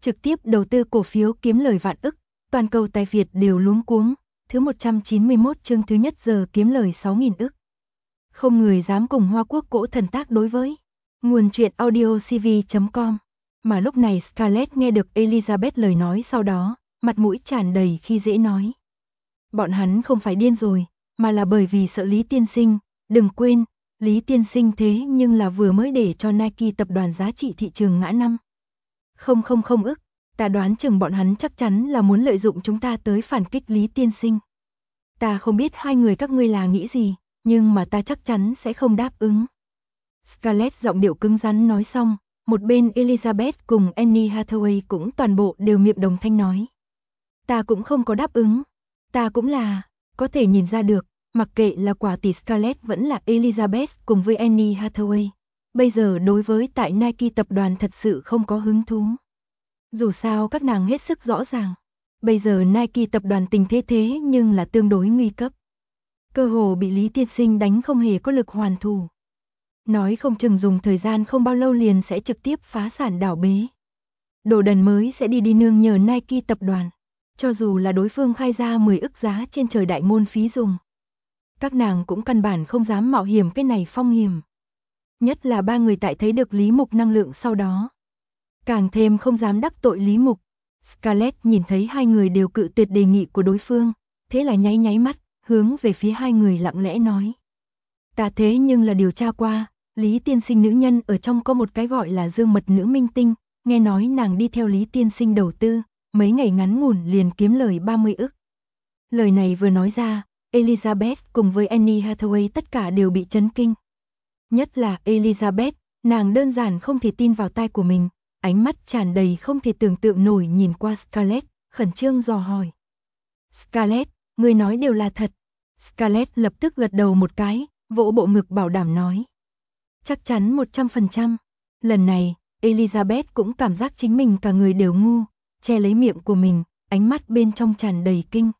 trực tiếp đầu tư cổ phiếu kiếm lời vạn ức, toàn cầu tài Việt đều luống cuống, thứ 191 chương thứ nhất giờ kiếm lời 6.000 ức. Không người dám cùng Hoa Quốc cỗ thần tác đối với. Nguồn truyện audio cv.com. Mà lúc này Scarlett nghe được Elizabeth lời nói sau đó, mặt mũi tràn đầy khi dễ nói. Bọn hắn không phải điên rồi, mà là bởi vì sợ Lý tiên sinh, đừng quên, Lý tiên sinh thế nhưng là vừa mới để cho Nike tập đoàn giá trị thị trường ngã 5,000 ức, ta đoán chừng bọn hắn chắc chắn là muốn lợi dụng chúng ta tới phản kích Lý tiên sinh. Ta không biết hai người các ngươi là nghĩ gì, nhưng mà ta chắc chắn sẽ không đáp ứng. Scarlett giọng điệu cứng rắn nói xong, một bên Elizabeth cùng Annie Hathaway cũng toàn bộ đều miệng đồng thanh nói. Ta cũng không có đáp ứng, ta cũng là, có thể nhìn ra được, mặc kệ là quả tỷ Scarlett vẫn là Elizabeth cùng với Annie Hathaway. Bây giờ đối với tại Nike tập đoàn thật sự không có hứng thú. Dù sao các nàng hết sức rõ ràng. Bây giờ Nike tập đoàn tình thế nhưng là tương đối nguy cấp. Cơ hồ bị Lý tiên sinh đánh không hề có lực hoàn thủ. Nói không chừng dùng thời gian không bao lâu liền sẽ trực tiếp phá sản đảo bế. Đồ đần mới sẽ đi nương nhờ Nike tập đoàn. Cho dù là đối phương khai ra 10 ức giá trên trời đại ngôn phí dùng. Các nàng cũng căn bản không dám mạo hiểm cái này phong hiểm. Nhất là ba người tại thấy được Lý Mục năng lượng sau đó. Càng thêm không dám đắc tội Lý Mục. Scarlett nhìn thấy hai người đều cự tuyệt đề nghị của đối phương, thế là nháy mắt, hướng về phía hai người lặng lẽ nói. Ta thế nhưng là điều tra qua, Lý tiên sinh nữ nhân ở trong có một cái gọi là Dương Mật nữ minh tinh, nghe nói nàng đi theo Lý tiên sinh đầu tư, mấy ngày ngắn ngủn liền kiếm lời 30 ức. Lời này vừa nói ra, Elizabeth cùng với Annie Hathaway tất cả đều bị chấn kinh. Nhất là Elizabeth, nàng đơn giản không thể tin vào tai của mình, ánh mắt tràn đầy không thể tưởng tượng nổi nhìn qua Scarlett, khẩn trương dò hỏi. Scarlett, người nói đều là thật. Scarlett lập tức gật đầu một cái, vỗ bộ ngực bảo đảm nói. Chắc chắn 100%. Lần này, Elizabeth cũng cảm giác chính mình cả người đều ngu, che lấy miệng của mình, ánh mắt bên trong tràn đầy kinh.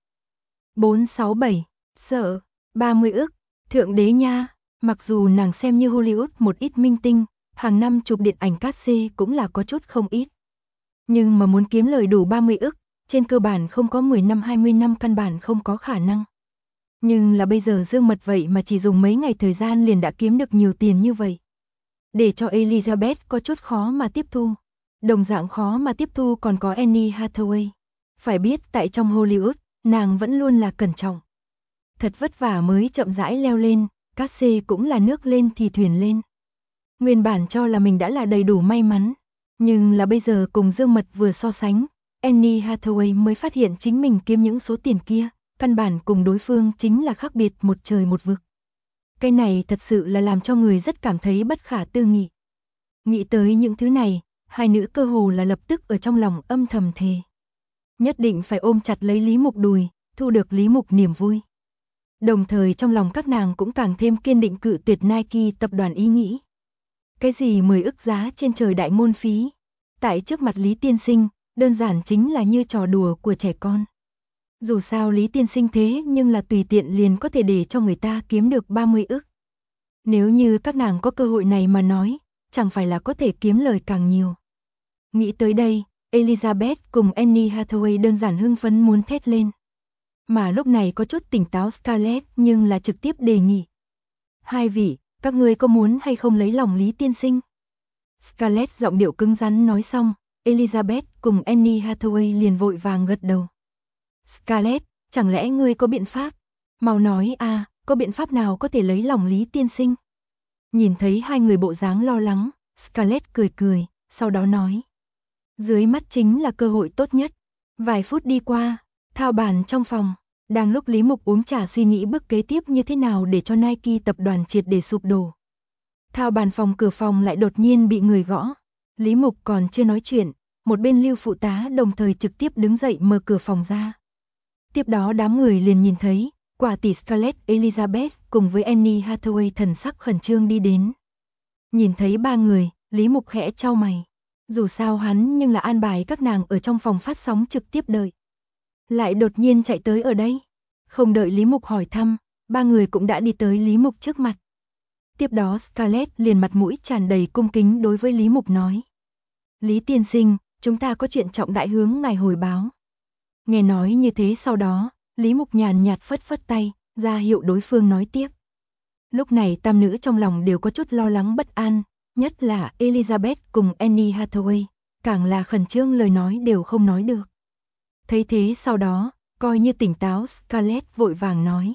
467, sợ, 30 ức, thượng đế nha, mặc dù nàng xem như Hollywood một ít minh tinh, hàng năm chụp điện ảnh cát xê cũng là có chút không ít. Nhưng mà muốn kiếm lời đủ 30 ức, trên cơ bản không có 10 năm 20 năm căn bản không có khả năng. Nhưng là bây giờ Dương Mật vậy mà chỉ dùng mấy ngày thời gian liền đã kiếm được nhiều tiền như vậy. Để cho Elizabeth có chút khó mà tiếp thu. Đồng dạng khó mà tiếp thu còn có Annie Hathaway. Phải biết tại trong Hollywood, nàng vẫn luôn là cẩn trọng. Thật vất vả mới chậm rãi leo lên, cát xê cũng là nước lên thì thuyền lên. Nguyên bản cho là mình đã là đầy đủ may mắn. Nhưng là bây giờ cùng Dương Mật vừa so sánh, Annie Hathaway mới phát hiện chính mình kiếm những số tiền kia, căn bản cùng đối phương chính là khác biệt một trời một vực. Cái này thật sự là làm cho người rất cảm thấy bất khả tư nghị. Nghĩ tới những thứ này, hai nữ cơ hồ là lập tức ở trong lòng âm thầm thề. Nhất định phải ôm chặt lấy Lý Mục đùi, thu được Lý Mục niềm vui. Đồng thời trong lòng các nàng cũng càng thêm kiên định cự tuyệt Nike tập đoàn ý nghĩ. Cái gì 10 ức giá trên trời đại ngôn phí, tại trước mặt Lý tiên sinh, đơn giản chính là như trò đùa của trẻ con. Dù sao Lý tiên sinh thế nhưng là tùy tiện liền có thể để cho người ta kiếm được 30 ức. Nếu như các nàng có cơ hội này mà nói, chẳng phải là có thể kiếm lời càng nhiều. Nghĩ tới đây, Elizabeth cùng Annie Hathaway đơn giản hưng phấn muốn thét lên. Mà lúc này có chút tỉnh táo Scarlett nhưng là trực tiếp đề nghị. Hai vị, các ngươi có muốn hay không lấy lòng Lý tiên sinh? Scarlett giọng điệu cứng rắn nói xong, Elizabeth cùng Annie Hathaway liền vội vàng gật đầu. Scarlett, chẳng lẽ ngươi có biện pháp? Mau nói a, có biện pháp nào có thể lấy lòng Lý tiên sinh? Nhìn thấy hai người bộ dáng lo lắng, Scarlett cười cười, sau đó nói. Dưới mắt chính là cơ hội tốt nhất. Vài phút đi qua, thao bàn trong phòng, đang lúc Lý Mục uống trà suy nghĩ bước kế tiếp như thế nào để cho Nike tập đoàn triệt để sụp đổ. Thao bàn phòng cửa phòng lại đột nhiên bị người gõ. Lý Mục còn chưa nói chuyện, một bên Lưu phụ tá đồng thời trực tiếp đứng dậy mở cửa phòng ra. Tiếp đó đám người liền nhìn thấy, quả tỷ Scarlett Elizabeth cùng với Annie Hathaway thần sắc khẩn trương đi đến. Nhìn thấy ba người, Lý Mục khẽ chau mày. Dù sao hắn nhưng là an bài các nàng ở trong phòng phát sóng trực tiếp đợi. Lại đột nhiên chạy tới ở đây. Không đợi Lý Mục hỏi thăm, ba người cũng đã đi tới Lý Mục trước mặt. Tiếp đó Scarlett liền mặt mũi tràn đầy cung kính đối với Lý Mục nói. Lý tiên sinh, chúng ta có chuyện trọng đại hướng ngài hồi báo. Nghe nói như thế sau đó, Lý Mục nhàn nhạt phất phất tay, ra hiệu đối phương nói tiếp. Lúc này tam nữ trong lòng đều có chút lo lắng bất an, nhất là Elizabeth cùng Annie Hathaway, càng là khẩn trương lời nói đều không nói được. Thấy thế sau đó, coi như tỉnh táo Scarlett vội vàng nói.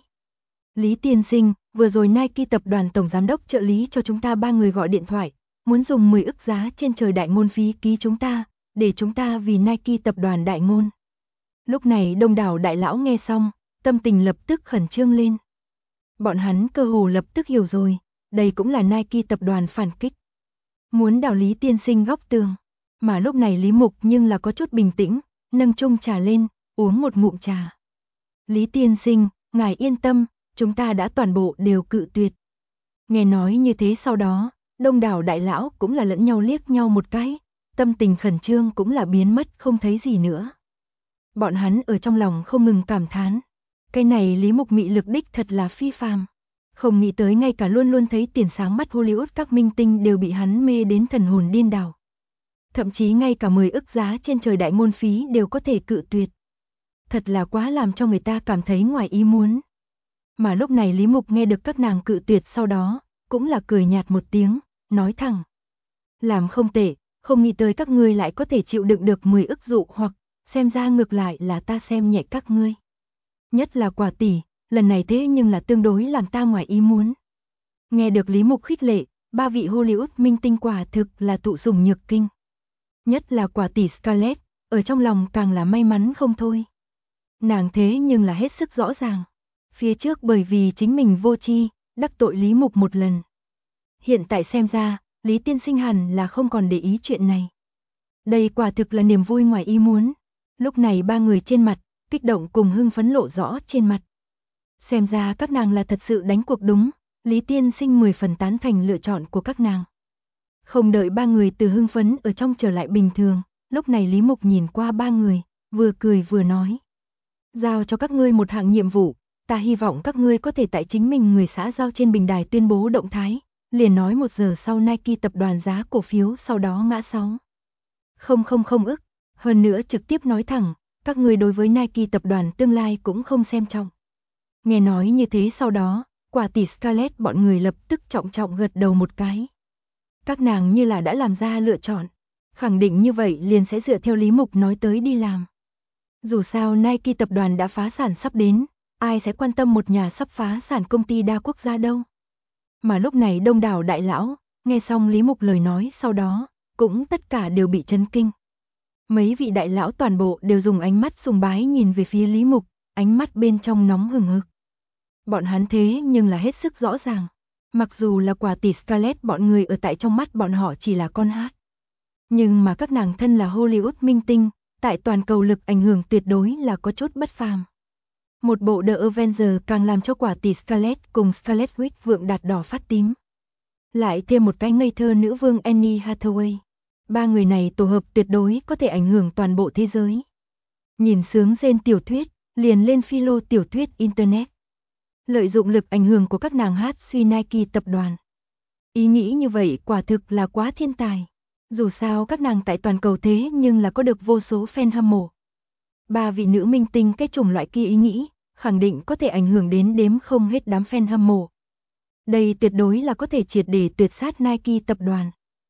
Lý tiên sinh, vừa rồi Nike tập đoàn tổng giám đốc trợ lý cho chúng ta 3 người gọi điện thoại, muốn dùng 10 ức giá trên trời đại ngôn phí ký chúng ta, để chúng ta vì Nike tập đoàn đại ngôn. Lúc này đông đảo đại lão nghe xong, tâm tình lập tức khẩn trương lên. Bọn hắn cơ hồ lập tức hiểu rồi, đây cũng là Nike tập đoàn phản kích. Muốn đảo Lý tiên sinh góc tường, mà lúc này Lý Mục nhưng là có chút bình tĩnh, nâng chung trà lên, uống một ngụm trà. Lý tiên sinh, ngài yên tâm, chúng ta đã toàn bộ đều cự tuyệt. Nghe nói như thế sau đó, đông đảo đại lão cũng là lẫn nhau liếc nhau một cái, tâm tình khẩn trương cũng là biến mất không thấy gì nữa. Bọn hắn ở trong lòng không ngừng cảm thán. Cái này Lý Mục mị lực đích thật là phi phàm. Không nghĩ tới ngay cả luôn luôn thấy tiền sáng mắt Hollywood các minh tinh đều bị hắn mê đến thần hồn điên đảo. Thậm chí ngay cả 10 ức giá trên trời đại ngôn phí đều có thể cự tuyệt. Thật là quá làm cho người ta cảm thấy ngoài ý muốn. Mà lúc này Lý Mục nghe được các nàng cự tuyệt sau đó, cũng là cười nhạt một tiếng, nói thẳng. Làm không tệ, không nghĩ tới các ngươi lại có thể chịu đựng được 10 ức dụ hoặc, xem ra ngược lại là ta xem nhẹ các ngươi. Nhất là Quả tỷ, lần này thế nhưng là tương đối làm ta ngoài ý muốn. Nghe được Lý Mục khích lệ, 3 vị Hollywood minh tinh quả thực là tụ sủng nhược kinh. Nhất là Quả tỷ Scarlett, ở trong lòng càng là may mắn không thôi. Nàng thế nhưng là hết sức rõ ràng. Phía trước bởi vì chính mình vô tri, đắc tội Lý Mục một lần. Hiện tại xem ra, Lý tiên sinh hẳn là không còn để ý chuyện này. Đây quả thực là niềm vui ngoài ý muốn. Lúc này 3 người trên mặt, kích động cùng hưng phấn lộ rõ trên mặt. Xem ra các nàng là thật sự đánh cuộc đúng, Lý tiên sinh 10 phần tán thành lựa chọn của các nàng. Không đợi 3 người từ hưng phấn ở trong trở lại bình thường, lúc này Lý Mục nhìn qua 3 người, vừa cười vừa nói. Giao cho các ngươi một hạng nhiệm vụ, ta hy vọng các ngươi có thể tại chính mình người xã giao trên bình đài tuyên bố động thái, liền nói 1 giờ sau Nike tập đoàn giá cổ phiếu sau đó ngã 6. Không ức, hơn nữa trực tiếp nói thẳng, các ngươi đối với Nike tập đoàn tương lai cũng không xem trọng. Nghe nói như thế sau đó, Quả tỷ Scarlett bọn người lập tức trọng trọng gật đầu một cái. Các nàng như là đã làm ra lựa chọn, khẳng định như vậy liền sẽ dựa theo Lý Mục nói tới đi làm. Dù sao Nike tập đoàn đã phá sản sắp đến, ai sẽ quan tâm một nhà sắp phá sản công ty đa quốc gia đâu. Mà lúc này đông đảo đại lão, nghe xong Lý Mục lời nói sau đó, cũng tất cả đều bị chấn kinh. Mấy vị đại lão toàn bộ đều dùng ánh mắt sùng bái nhìn về phía Lý Mục, ánh mắt bên trong nóng hừng hực. Bọn hắn thế nhưng là hết sức rõ ràng. Mặc dù là Quả tỷ Scarlett bọn người ở tại trong mắt bọn họ chỉ là con hát. Nhưng mà các nàng thân là Hollywood minh tinh, tại toàn cầu lực ảnh hưởng tuyệt đối là có chút bất phàm. Một bộ The Avengers càng làm cho Quả tỷ Scarlett cùng Scarlet Witch vượng đạt đỏ phát tím. Lại thêm một cái ngây thơ nữ vương Annie Hathaway. 3 người này tổ hợp tuyệt đối có thể ảnh hưởng toàn bộ thế giới. Nhìn sướng rên tiểu thuyết, liền lên philo tiểu thuyết Internet. Lợi dụng lực ảnh hưởng của các nàng hát suy Nike tập đoàn. Ý nghĩ như vậy quả thực là quá thiên tài. Dù sao các nàng tại toàn cầu thế nhưng là có được vô số fan hâm mộ. 3 vị nữ minh tinh cái chủng loại kia ý nghĩ, khẳng định có thể ảnh hưởng đến đếm không hết đám fan hâm mộ. Đây tuyệt đối là có thể triệt để tuyệt sát Nike tập đoàn.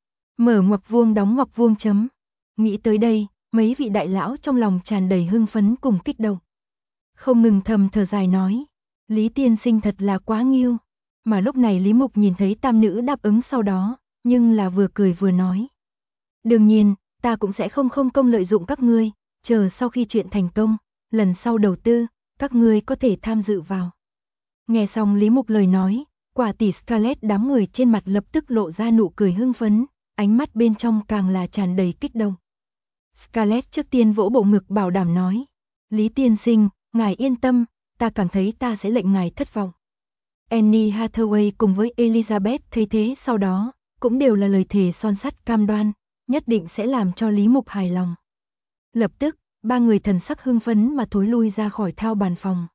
Mở ngoặc vuông đóng ngoặc vuông chấm. Nghĩ tới đây, mấy vị đại lão trong lòng tràn đầy hưng phấn cùng kích động. Không ngừng thầm thở dài nói, Lý tiên sinh thật là quá nghiêu. Mà lúc này Lý Mục nhìn thấy tam nữ đáp ứng sau đó, nhưng là vừa cười vừa nói. Đương nhiên, ta cũng sẽ không công lợi dụng các ngươi, chờ sau khi chuyện thành công, lần sau đầu tư, các ngươi có thể tham dự vào. Nghe xong Lý Mục lời nói, Quả tỷ Scarlett đám người trên mặt lập tức lộ ra nụ cười hưng phấn, ánh mắt bên trong càng là tràn đầy kích động. Scarlett trước tiên vỗ bộ ngực bảo đảm nói, Lý tiên sinh, ngài yên tâm, ta cảm thấy ta sẽ lệnh ngài thất vọng. Annie Hathaway cùng với Elizabeth thấy thế sau đó, cũng đều là lời thề son sắt cam đoan, nhất định sẽ làm cho Lý Mục hài lòng. Lập tức, 3 người thần sắc hưng phấn mà thối lui ra khỏi thao bàn phòng.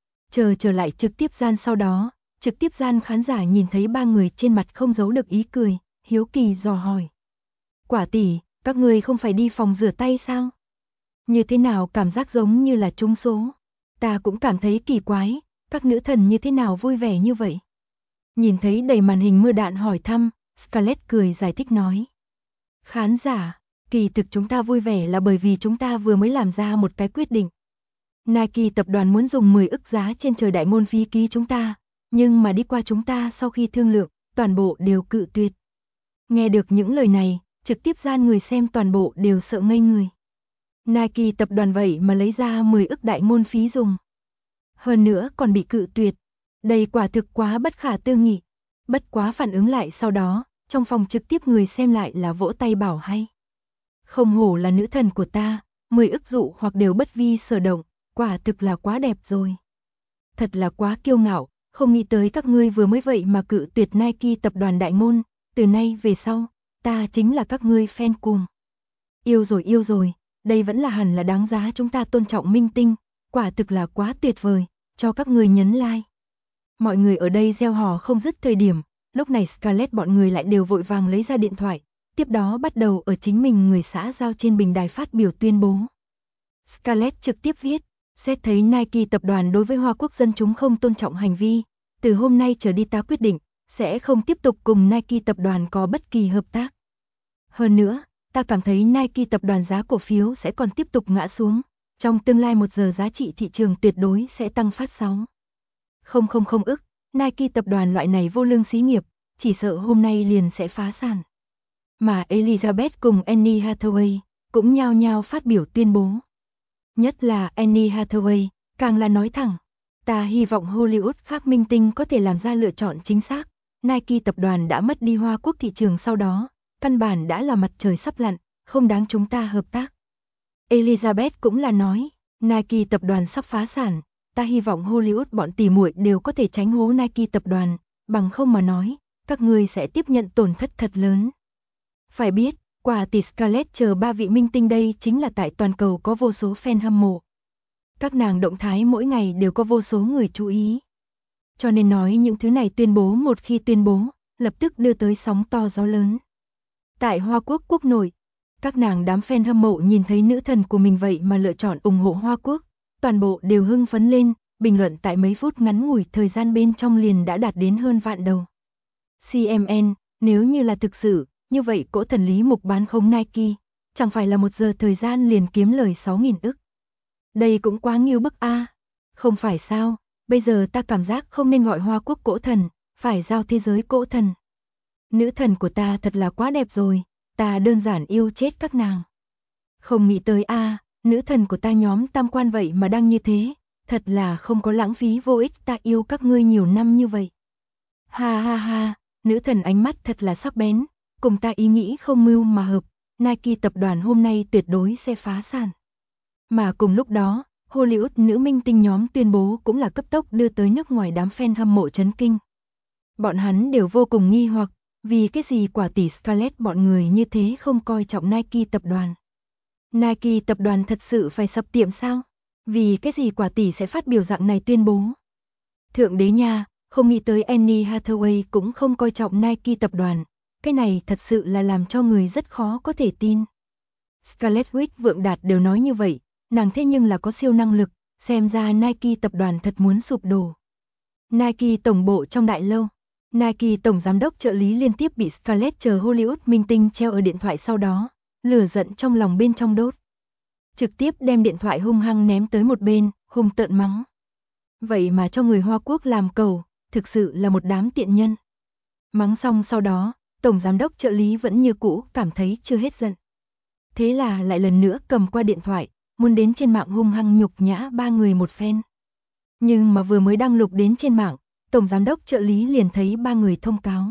Trở lại trực tiếp gian sau đó, trực tiếp gian khán giả nhìn thấy 3 người trên mặt không giấu được ý cười, hiếu kỳ dò hỏi. Quả tỷ, Các ngươi không phải đi phòng rửa tay sao? Như thế nào cảm giác giống như là trúng số? Ta cũng cảm thấy kỳ quái, các nữ thần như thế nào vui vẻ như vậy? Nhìn thấy đầy màn hình mưa đạn hỏi thăm, Scarlett cười giải thích nói. Khán giả, kỳ thực chúng ta vui vẻ là bởi vì chúng ta vừa mới làm ra một cái quyết định. Nike tập đoàn muốn dùng 10 ức giá trên trời đại ngôn phí ký chúng ta, nhưng mà đi qua chúng ta sau khi thương lượng, toàn bộ đều cự tuyệt. Nghe được những lời này, trực tiếp gian người xem toàn bộ đều sợ ngây người. Nike tập đoàn vậy mà lấy ra 10 ức đại ngôn phí dùng. Hơn nữa còn bị cự tuyệt. Đây quả thực quá bất khả tư nghị. Bất quá phản ứng lại sau đó, trong phòng trực tiếp người xem lại là vỗ tay bảo hay. Không hổ là nữ thần của ta, 10 ức dụ hoặc đều bất vi sở động, quả thực là quá đẹp rồi. Thật là quá kiêu ngạo, không nghĩ tới các ngươi vừa mới vậy mà cự tuyệt Nike tập đoàn đại ngôn, từ nay về sau, ta chính là các ngươi fan cuồng. Yêu rồi, đây vẫn là hẳn là đáng giá chúng ta tôn trọng minh tinh, quả thực là quá tuyệt vời, cho các ngươi nhấn like. Mọi người ở đây reo hò không dứt thời điểm, lúc này Scarlett bọn người lại đều vội vàng lấy ra điện thoại, tiếp đó bắt đầu ở chính mình người xã giao trên bình đài phát biểu tuyên bố. Scarlett trực tiếp viết, xét thấy Nike tập đoàn đối với Hoa Quốc dân chúng không tôn trọng hành vi, từ hôm nay trở đi ta quyết định, sẽ không tiếp tục cùng Nike tập đoàn có bất kỳ hợp tác. Hơn nữa, ta cảm thấy Nike tập đoàn giá cổ phiếu sẽ còn tiếp tục ngã xuống, trong tương lai 1 giờ giá trị thị trường tuyệt đối sẽ tăng phát 6. Không ức, Nike tập đoàn loại này vô lương xí nghiệp, chỉ sợ hôm nay liền sẽ phá sản. Mà Elizabeth cùng Anne Hathaway cũng nhao nhao phát biểu tuyên bố. Nhất là Anne Hathaway, càng là nói thẳng, ta hy vọng Hollywood khác minh tinh có thể làm ra lựa chọn chính xác. Nike tập đoàn đã mất đi Hoa Quốc thị trường sau đó, căn bản đã là mặt trời sắp lặn, không đáng chúng ta hợp tác. Elizabeth cũng là nói, Nike tập đoàn sắp phá sản, ta hy vọng Hollywood bọn tỉ muội đều có thể tránh hố Nike tập đoàn, bằng không mà nói, các ngươi sẽ tiếp nhận tổn thất thật lớn. Phải biết, quả tỷ Scarlett chờ 3 vị minh tinh đây chính là tại toàn cầu có vô số fan hâm mộ. Các nàng động thái mỗi ngày đều có vô số người chú ý. Cho nên nói những thứ này tuyên bố một khi tuyên bố, lập tức đưa tới sóng to gió lớn. Tại Hoa Quốc quốc nội, các nàng đám fan hâm mộ nhìn thấy nữ thần của mình vậy mà lựa chọn ủng hộ Hoa Quốc, toàn bộ đều hưng phấn lên, bình luận tại mấy phút ngắn ngủi thời gian bên trong liền đã đạt đến hơn vạn đầu. CMN, nếu như là thực sự, như vậy cỗ thần Lý Mục bán không Nike, chẳng phải là 1 giờ thời gian liền kiếm lời 6.000 ức. Đây cũng quá nghiêu bức a. Không phải sao, bây giờ ta cảm giác không nên gọi Hoa Quốc cỗ thần, phải giao thế giới cỗ thần. Nữ thần của ta thật là quá đẹp rồi, ta đơn giản yêu chết các nàng. Không nghĩ tới a, nữ thần của ta nhóm tam quan vậy mà đang như thế, thật là không có lãng phí vô ích, ta yêu các ngươi nhiều năm như vậy. Ha ha ha, nữ thần ánh mắt thật là sắc bén, cùng ta ý nghĩ không mưu mà hợp, Nike tập đoàn hôm nay tuyệt đối sẽ phá sản. Mà cùng lúc đó, Hollywood nữ minh tinh nhóm tuyên bố cũng là cấp tốc đưa tới nước ngoài đám fan hâm mộ chấn kinh. Bọn hắn đều vô cùng nghi hoặc, vì cái gì quả tỷ Scarlett bọn người như thế không coi trọng Nike tập đoàn. Nike tập đoàn thật sự phải sập tiệm sao? Vì cái gì quả tỷ sẽ phát biểu dạng này tuyên bố? Thượng đế nha, không nghĩ tới Anne Hathaway cũng không coi trọng Nike tập đoàn. Cái này thật sự là làm cho người rất khó có thể tin. Scarlett Witch Vượng Đạt đều nói như vậy, nàng thế nhưng là có siêu năng lực, xem ra Nike tập đoàn thật muốn sụp đổ. Nike tổng bộ trong đại lâu, Nike tổng giám đốc trợ lý liên tiếp bị Scarlett chờ Hollywood minh tinh treo ở điện thoại sau đó, lửa giận trong lòng bên trong đốt. Trực tiếp đem điện thoại hung hăng ném tới một bên, hung tợn mắng. Vậy mà cho người Hoa Quốc làm cầu, thực sự là một đám tiện nhân. Mắng xong sau đó, tổng giám đốc trợ lý vẫn như cũ cảm thấy chưa hết giận. Thế là lại lần nữa cầm qua điện thoại, muốn đến trên mạng hung hăng nhục nhã 3 người một phen. Nhưng mà vừa mới đăng lục đến trên mạng, tổng giám đốc trợ lý liền thấy 3 người thông cáo.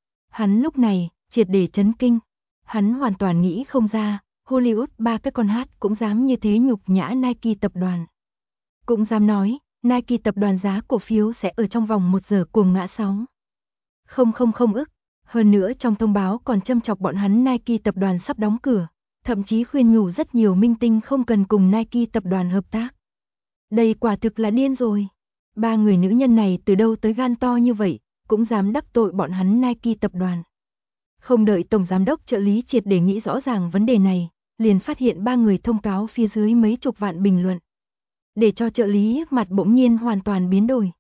Hắn lúc này, triệt để chấn kinh. Hắn hoàn toàn nghĩ không ra, Hollywood 3 cái con hát cũng dám như thế nhục nhã Nike tập đoàn. Cũng dám nói, Nike tập đoàn giá cổ phiếu sẽ ở trong vòng 1 giờ cuồng ngã 6. Không ức. Hơn nữa trong thông báo còn châm chọc bọn hắn Nike tập đoàn sắp đóng cửa, thậm chí khuyên nhủ rất nhiều minh tinh không cần cùng Nike tập đoàn hợp tác. Đây quả thực là điên rồi. 3 người nữ nhân này từ đâu tới gan to như vậy, cũng dám đắc tội bọn hắn Nike tập đoàn. Không đợi tổng giám đốc trợ lý triệt để nghĩ rõ ràng vấn đề này, liền phát hiện 3 người thông cáo phía dưới mấy chục vạn bình luận. Để cho trợ lý mặt bỗng nhiên hoàn toàn biến đổi.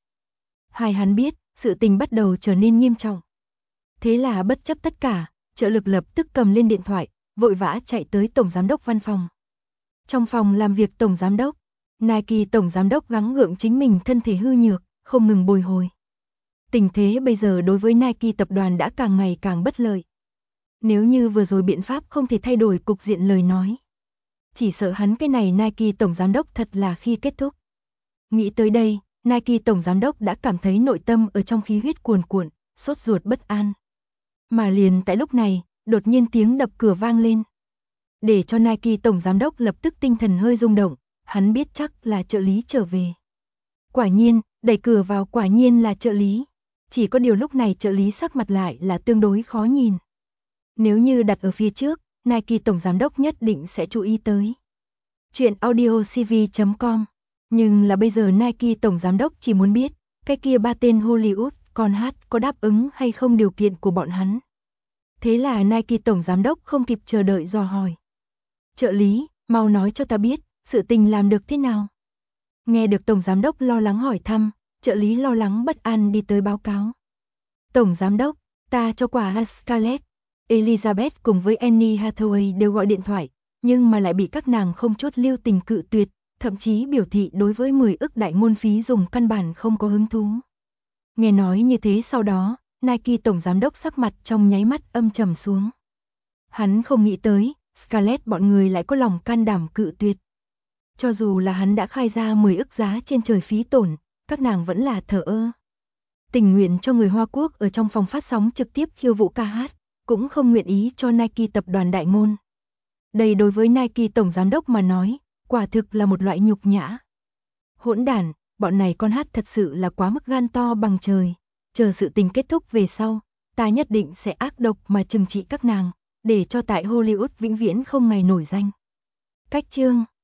Hắn biết, sự tình bắt đầu trở nên nghiêm trọng. Thế là bất chấp tất cả, trợ lực lập tức cầm lên điện thoại, vội vã chạy tới tổng giám đốc văn phòng. Trong phòng làm việc tổng giám đốc, Nike tổng giám đốc gắng gượng chính mình thân thể hư nhược, không ngừng bồi hồi. Tình thế bây giờ đối với Nike tập đoàn đã càng ngày càng bất lợi. Nếu như vừa rồi biện pháp không thể thay đổi cục diện lời nói, chỉ sợ hắn cái này Nike tổng giám đốc thật là khi kết thúc. Nghĩ tới đây, Nike tổng giám đốc đã cảm thấy nội tâm ở trong khí huyết cuồn cuộn, sốt ruột bất an. Mà liền tại lúc này, đột nhiên tiếng đập cửa vang lên. Để cho Nike tổng giám đốc lập tức tinh thần hơi rung động, hắn biết chắc là trợ lý trở về. Quả nhiên, đẩy cửa vào quả nhiên là trợ lý. Chỉ có điều lúc này trợ lý sắc mặt lại là tương đối khó nhìn. Nếu như đặt ở phía trước, Nike tổng giám đốc nhất định sẽ chú ý tới. Chuyện audiocv.com. Nhưng là bây giờ Nike tổng giám đốc chỉ muốn biết, cái kia 3 tên Hollywood con hát có đáp ứng hay không điều kiện của bọn hắn. Thế là Nike tổng giám đốc không kịp chờ đợi dò hỏi. Trợ lý, mau nói cho ta biết, sự tình làm được thế nào? Nghe được tổng giám đốc lo lắng hỏi thăm, trợ lý lo lắng bất an đi tới báo cáo. Tổng giám đốc, ta cho quả Scarlett, Elizabeth cùng với Annie Hathaway đều gọi điện thoại, nhưng mà lại bị các nàng không chút lưu tình cự tuyệt, thậm chí biểu thị đối với 10 ức đại ngôn phí dùng căn bản không có hứng thú. Nghe nói như thế sau đó, Nike tổng giám đốc sắc mặt trong nháy mắt âm trầm xuống. Hắn không nghĩ tới, Scarlett bọn người lại có lòng can đảm cự tuyệt. Cho dù là hắn đã khai ra 10 ức giá trên trời phí tổn, các nàng vẫn là thờ ơ. Tình nguyện cho người Hoa Quốc ở trong phòng phát sóng trực tiếp khiêu vũ ca hát, cũng không nguyện ý cho Nike tập đoàn đại ngôn. Đây đối với Nike tổng giám đốc mà nói, quả thực là một loại nhục nhã. Hỗn đản, bọn này con hát thật sự là quá mức gan to bằng trời. Chờ sự tình kết thúc về sau, ta nhất định sẽ ác độc mà trừng trị các nàng, để cho tại Hollywood vĩnh viễn không ngày nổi danh. Cách chương